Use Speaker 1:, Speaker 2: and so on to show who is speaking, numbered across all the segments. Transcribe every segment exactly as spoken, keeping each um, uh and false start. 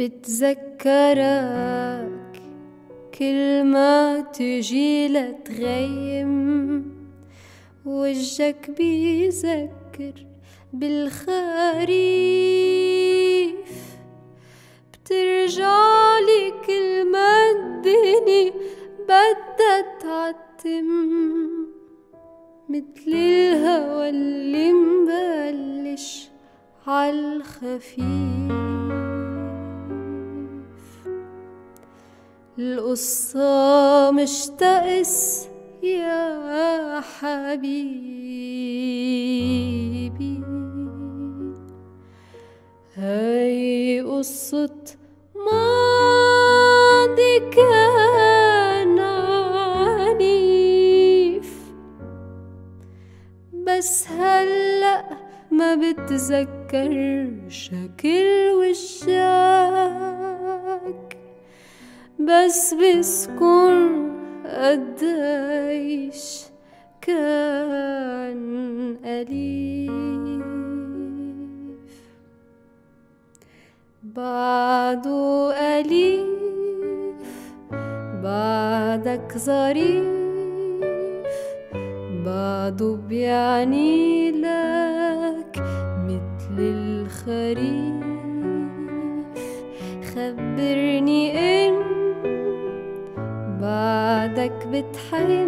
Speaker 1: بتذكرك كل ما تجي لتغيم، وجهك بيذكر بالخريف. بترجعلي كل ما الدنيا بدها تعتم، متل الهوى اللي مبلش عالخفيف. القصة مش تقس يا حبيبي، هاي قصة ماضي كان عنيف. بس هلأ ما بتذكر شكل وشك، بس بذكر قديش كان أليف. بعده أليف بعدك ظريف، بعده بيعني لك متل الخريف. خبرني إن بعدك بتحن،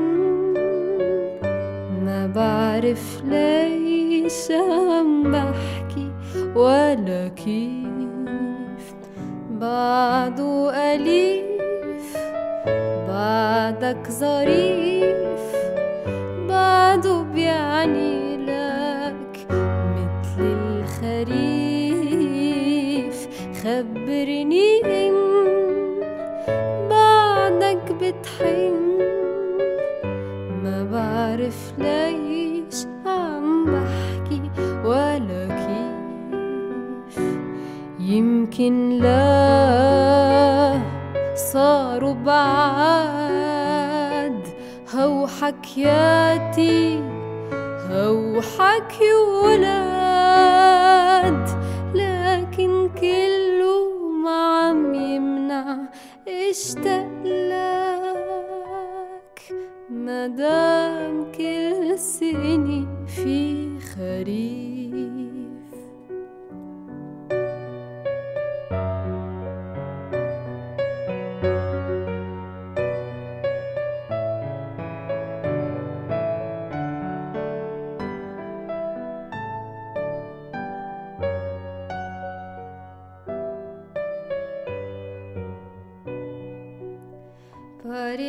Speaker 1: ما بعرف ليش عم بحكي ولا كيف. بعده أليف بعدك ظريف، بعده بيعني لك متل الخريف. خبرني إن بعدك بتحن، ما بعرف ليش عم بحكي ولا كيف. يمكن لا صاروا بعاد هو حكياتي، هو حكي ولاد، لكن كله ما عم يمنع اشتاق لك. مادام كل سنة في خريف. But